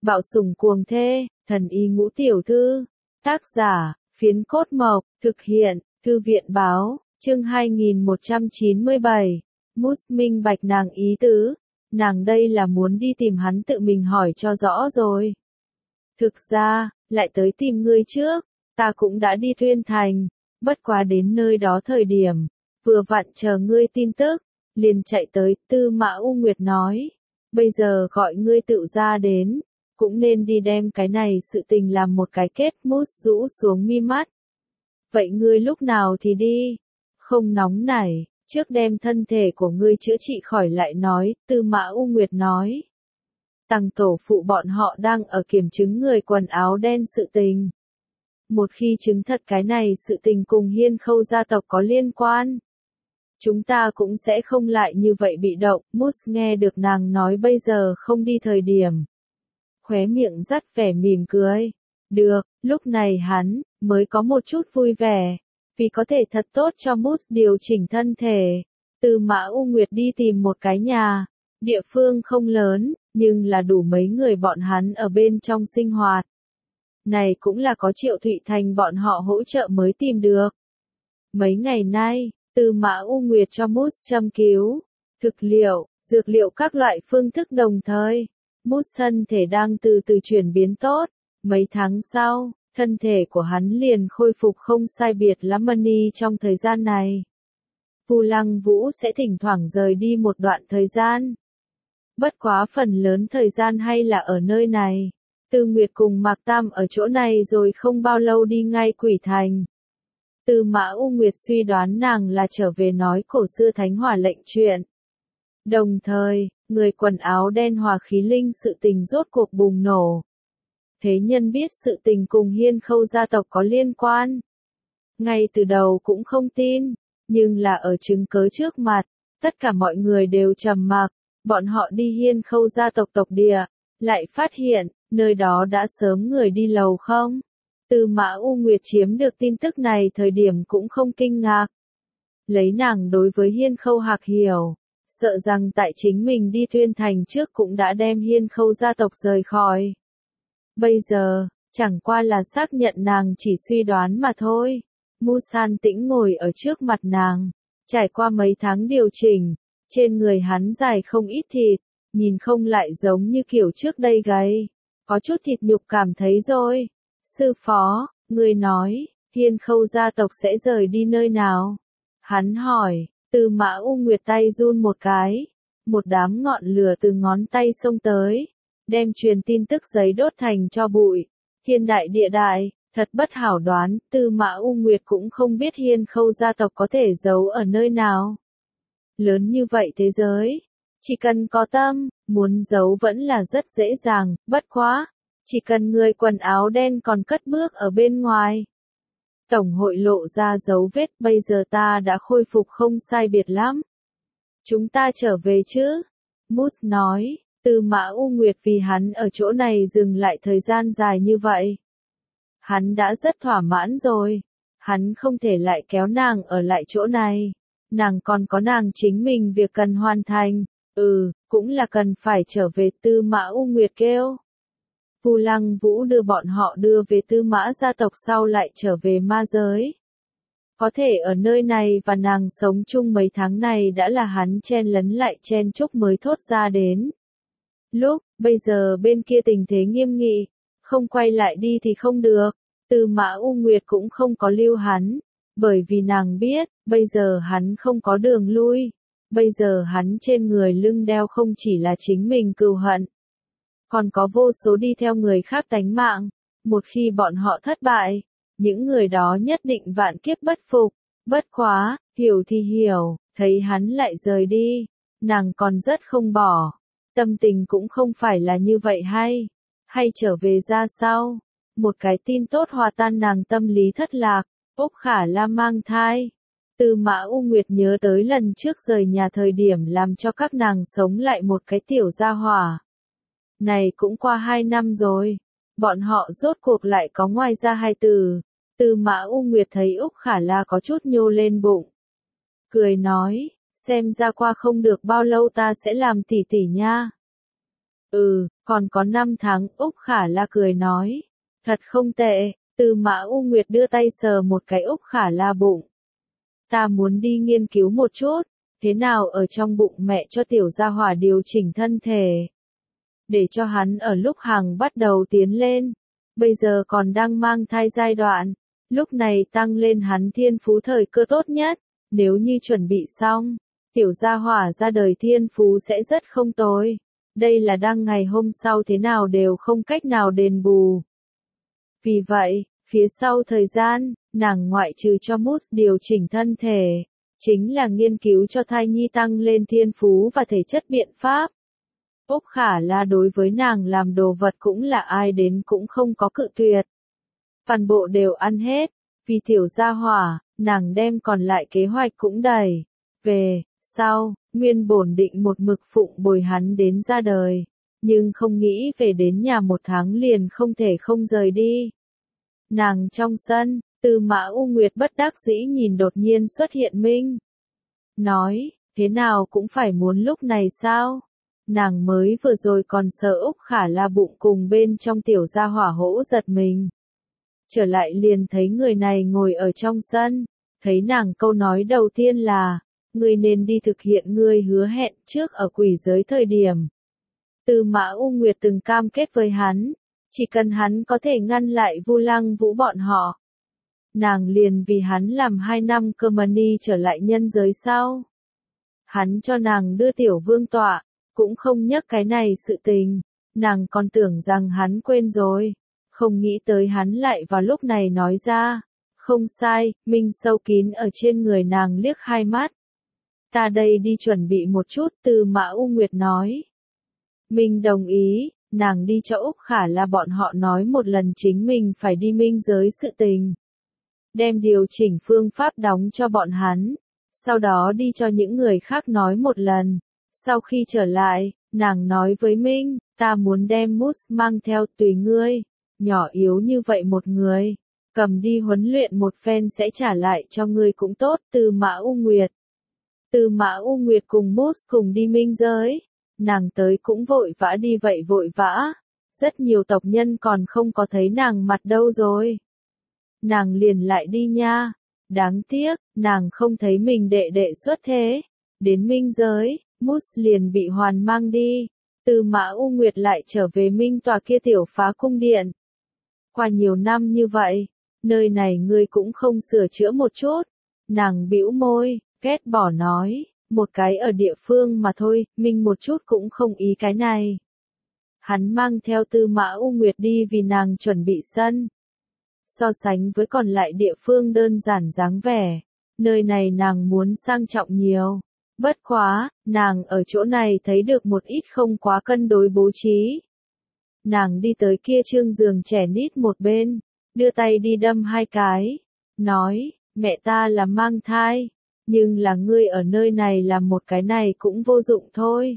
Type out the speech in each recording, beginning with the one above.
Bạo sủng cuồng thê, thần y ngũ tiểu thư. Tác giả, Phiến Cốt Mộc, thực hiện, Thư viện báo, chương 2197. Mút minh bạch nàng ý tứ, nàng đây là muốn đi tìm hắn tự mình hỏi cho rõ rồi. Thực ra, lại tới tìm ngươi trước, ta cũng đã đi Thuyên Thành, bất quá đến nơi đó thời điểm, vừa vặn chờ ngươi tin tức, liền chạy tới, Tư Mã U Nguyệt nói, bây giờ gọi ngươi tự ra đến, cũng nên đi đem cái này sự tình làm một cái kết. Mút rũ xuống mi mắt. Vậy ngươi lúc nào thì đi? Không nóng nảy, trước đem thân thể của ngươi chữa trị khỏi lại nói, Tư Mã U Nguyệt nói. Tằng tổ phụ bọn họ đang ở kiểm chứng người quần áo đen sự tình. Một khi chứng thật cái này sự tình cùng Hiên Khâu gia tộc có liên quan, chúng ta cũng sẽ không lại như vậy bị động. Mút nghe được nàng nói bây giờ không đi thời điểm, khóe miệng dắt vẻ mỉm cười. Được, lúc này hắn mới có một chút vui vẻ, vì có thể thật tốt cho Mút điều chỉnh thân thể. Tư Mã U Nguyệt đi tìm một cái nhà, địa phương không lớn, nhưng là đủ mấy người bọn hắn ở bên trong sinh hoạt. Này cũng là có Triệu Thụy Thành bọn họ hỗ trợ mới tìm được. Mấy ngày nay, Tư Mã U Nguyệt cho Mút châm cứu, thực liệu, dược liệu các loại phương thức đồng thời. Mút thân thể đang từ từ chuyển biến tốt, mấy tháng sau, thân thể của hắn liền khôi phục không sai biệt lắm. Money trong thời gian này, Vu Lăng Vũ sẽ thỉnh thoảng rời đi một đoạn thời gian. Bất quá phần lớn thời gian hay là ở nơi này. Tư Nguyệt cùng Mạc Tam ở chỗ này rồi không bao lâu đi ngay Quỷ Thành. Tư Mã U Nguyệt suy đoán nàng là trở về nói cổ xưa Thánh Hỏa lệnh chuyện. Đồng thời, người quần áo đen Hỏa khí linh sự tình rốt cuộc bùng nổ. Thế nhân biết sự tình cùng Hiên Khâu gia tộc có liên quan. Ngay từ đầu cũng không tin, nhưng là ở chứng cớ trước mặt, tất cả mọi người đều trầm mặc. Bọn họ đi Hiên Khâu gia tộc tộc địa, lại phát hiện, nơi đó đã sớm người đi lầu không. Tư Mã U Nguyệt chiếm được tin tức này thời điểm cũng không kinh ngạc. Lấy nàng đối với Hiên Khâu Hạc hiểu, sợ rằng tại chính mình đi Thuyên Thành trước cũng đã đem Hiên Khâu gia tộc rời khỏi. Bây giờ, chẳng qua là xác nhận nàng chỉ suy đoán mà thôi. Musan tĩnh ngồi ở trước mặt nàng, trải qua mấy tháng điều chỉnh, trên người hắn dài không ít thịt, nhìn không lại giống như kiểu trước đây gầy, có chút thịt nhục cảm thấy rồi. Sư phó, người nói, Hiên Khâu gia tộc sẽ rời đi nơi nào? Hắn hỏi. Tư Mã U Nguyệt tay run một cái, một đám ngọn lửa từ ngón tay xông tới, đem truyền tin tức giấy đốt thành tro bụi. Thiên đại địa đại, thật bất hảo đoán. Tư Mã U Nguyệt cũng không biết Hiên Khâu gia tộc có thể giấu ở nơi nào. Lớn như vậy thế giới, chỉ cần có tâm, muốn giấu vẫn là rất dễ dàng. Bất quá, chỉ cần người quần áo đen còn cất bước ở bên ngoài, Tổng hội lộ ra dấu vết. Bây giờ ta đã khôi phục không sai biệt lắm, chúng ta trở về chứ? Mút nói. Tư Mã U Nguyệt vì hắn ở chỗ này dừng lại thời gian dài như vậy, hắn đã rất thỏa mãn rồi. Hắn không thể lại kéo nàng ở lại chỗ này, nàng còn có nàng chính mình việc cần hoàn thành. Cũng là cần phải trở về. Tư Mã U Nguyệt kêu. Vu Lăng Vũ đưa bọn họ đưa về Tư Mã gia tộc sau lại trở về ma giới. Có thể ở nơi này và nàng sống chung mấy tháng này đã là hắn chen lấn lại chen chúc mới thốt ra đến. Bây giờ bên kia tình thế nghiêm nghị, không quay lại đi thì không được. Tư Mã U Nguyệt cũng không có lưu hắn, bởi vì nàng biết, bây giờ hắn không có đường lui. Bây giờ hắn trên người lưng đeo không chỉ là chính mình cừu hận, còn có vô số đi theo người khác tánh mạng. Một khi bọn họ thất bại, những người đó nhất định vạn kiếp bất phục. Bất quá, hiểu thì hiểu, thấy hắn lại rời đi, nàng còn rất không bỏ. Tâm tình cũng không phải là như vậy hay trở về ra sao? Một cái tin tốt hòa tan nàng tâm lý thất lạc. Úc Khả Lam mang thai. Tư Mã U Nguyệt nhớ tới lần trước rời nhà thời điểm làm cho các nàng sống lại một cái tiểu gia hỏa. Này cũng qua 2 năm rồi, bọn họ rốt cuộc lại có ngoài ra hai từ. Tư Mã U Nguyệt thấy Úc Khả La có chút nhô lên bụng, cười nói, xem ra qua không được bao lâu ta sẽ làm tỷ tỷ nha. Còn có 5 tháng, Úc Khả La cười nói. Thật không tệ, Tư Mã U Nguyệt đưa tay sờ một cái Úc Khả La bụng. Ta muốn đi nghiên cứu một chút, thế nào ở trong bụng mẹ cho tiểu gia hỏa điều chỉnh thân thể. Để cho hắn ở lúc hàng bắt đầu tiến lên, bây giờ còn đang mang thai giai đoạn, lúc này tăng lên hắn thiên phú thời cơ tốt nhất, nếu như chuẩn bị xong, tiểu gia hỏa ra đời thiên phú sẽ rất không tồi. Đây là đang ngày hôm sau thế nào đều không cách nào đền bù. Vì vậy, phía sau thời gian, nàng ngoại trừ cho Mousse điều chỉnh thân thể, chính là nghiên cứu cho thai nhi tăng lên thiên phú và thể chất biện pháp. Úc Khả La đối với nàng làm đồ vật cũng là ai đến cũng không có cự tuyệt. Toàn bộ đều ăn hết, vì tiểu gia hỏa, nàng đem còn lại kế hoạch cũng đẩy về sau, nguyên bổn định một mực phụng bồi hắn đến ra đời, nhưng không nghĩ về đến nhà 1 tháng liền không thể không rời đi. Nàng trong sân, Tư Mã U Nguyệt bất đắc dĩ nhìn đột nhiên xuất hiện Minh. Nói, thế nào cũng phải muốn lúc này sao? Nàng mới vừa rồi còn sợ Úc Khả La bụng cùng bên trong tiểu gia hỏa hỗ giật mình. Trở lại liền thấy người này ngồi ở trong sân, thấy nàng câu nói đầu tiên là, ngươi nên đi thực hiện ngươi hứa hẹn trước ở quỷ giới thời điểm. Tư Mã U Nguyệt từng cam kết với hắn, chỉ cần hắn có thể ngăn lại Vu Lăng Vũ bọn họ. Nàng liền vì hắn làm 2 năm cơ mà ni trở lại nhân giới sau. Hắn cho nàng đưa tiểu vương tọa, cũng không nhắc cái này sự tình, nàng còn tưởng rằng hắn quên rồi, không nghĩ tới hắn lại vào lúc này nói ra. Không sai, Minh sâu kín ở trên người nàng liếc 2 mắt. Ta đây đi chuẩn bị một chút, Tư Mã U Nguyệt nói. Minh đồng ý, nàng đi cho Úc Khả La bọn họ nói một lần chính mình phải đi minh giới sự tình. Đem điều chỉnh phương pháp đóng cho bọn hắn, sau đó đi cho những người khác nói một lần. Sau khi trở lại, nàng nói với Minh, ta muốn đem Mousse mang theo tùy ngươi, nhỏ yếu như vậy một người, cầm đi huấn luyện một phen sẽ trả lại cho ngươi cũng tốt. Tư Mã U Nguyệt. Tư Mã U Nguyệt cùng Mousse cùng đi minh giới, nàng tới cũng vội vã đi vậy vội vã, rất nhiều tộc nhân còn không có thấy nàng mặt đâu rồi. Nàng liền lại đi nha, đáng tiếc, nàng không thấy mình đệ đệ xuất thế, đến minh giới, Mousse liền bị hoàn mang đi, Tư Mã U Nguyệt lại trở về minh tòa kia tiểu phá cung điện. Qua nhiều năm như vậy, nơi này ngươi cũng không sửa chữa một chút, nàng bĩu môi, ghét bỏ nói, một cái ở địa phương mà thôi, Minh một chút cũng không ý cái này. Hắn mang theo Tư Mã U Nguyệt đi vì nàng chuẩn bị sân. So sánh với còn lại địa phương đơn giản dáng vẻ, nơi này nàng muốn sang trọng nhiều. Bất quá, nàng ở chỗ này thấy được một ít không quá cân đối bố trí. Nàng đi tới kia trương giường trẻ nít một bên, đưa tay đi đâm 2 cái, nói, mẹ ta là mang thai, nhưng là ngươi ở nơi này làm một cái này cũng vô dụng thôi.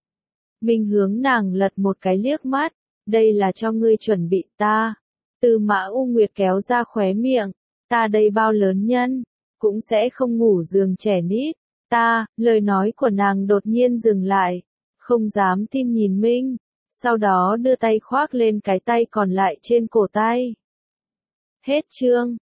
Minh hướng nàng lật một cái liếc mắt, đây là cho ngươi chuẩn bị ta. Tư Mã U Nguyệt kéo ra khóe miệng, ta đây bao lớn nhân, cũng sẽ không ngủ giường trẻ nít. Ta, lời nói của nàng đột nhiên dừng lại, không dám tin nhìn Minh, sau đó đưa tay khoác lên cái tay còn lại trên cổ tay. Hết chương.